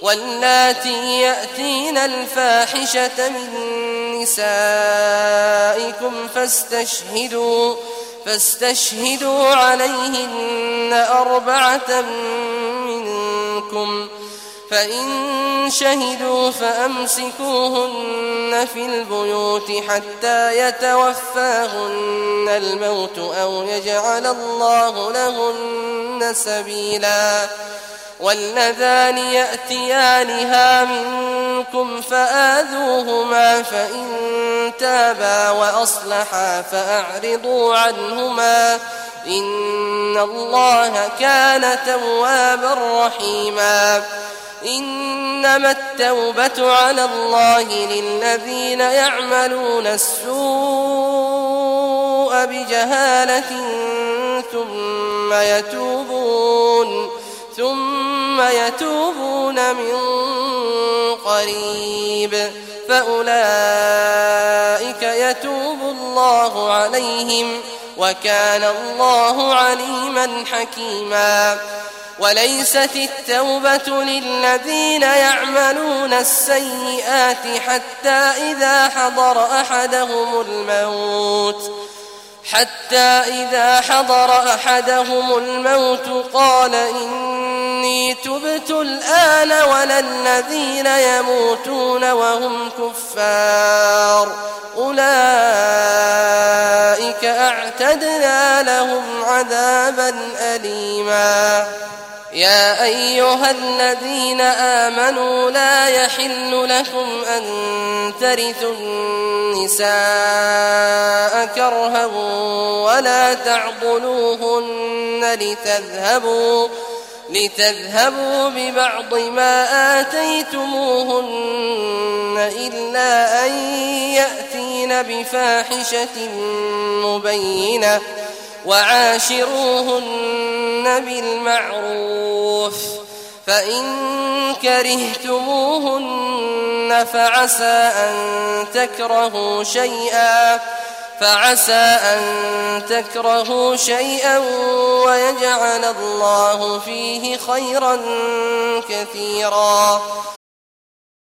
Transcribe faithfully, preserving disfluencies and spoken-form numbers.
واللاتي يأتين الفاحشة من نسائكم فاستشهدوا, فاستشهدوا عليهن أربعة منكم، فإن شهدوا فأمسكوهن في البيوت حتى يتوفاهن الموت أو يجعل الله لهن سبيلا. واللذان يأتيانها منكم فآذوهما، فإن تابا وأصلحا فأعرضوا عنهما، إن الله كان توابا رحيما. إنما التوبة على الله للذين يعملون السوء بجهالة ثم يتوبون ثم يتوبون من قريب فأولئك يتوب الله عليهم، وكان الله عليما حكيما. وليست التوبة للذين يعملون السيئات حتى إذا حضر أحدهم الموت حتى إذا حضر أحدهم الموت قال إني تبت الآن، ولا الذين يموتون وهم كفار أولئك أعتدنا لهم عذابا أليما. يا أيها الذين آمنوا لا يحل لكم أن ترثوا النساء كرها ولا تعضلوهن لتذهبوا, لتذهبوا ببعض ما آتيتموهن إلا أن يأتين بفاحشة مبينة، وعاشروهن بالمعروف، فإن كرهتموهن فعسى أن تكرهوا شيئا فعسى أن تكرهوا شيئا ويجعل الله فيه خيرا كثيرا.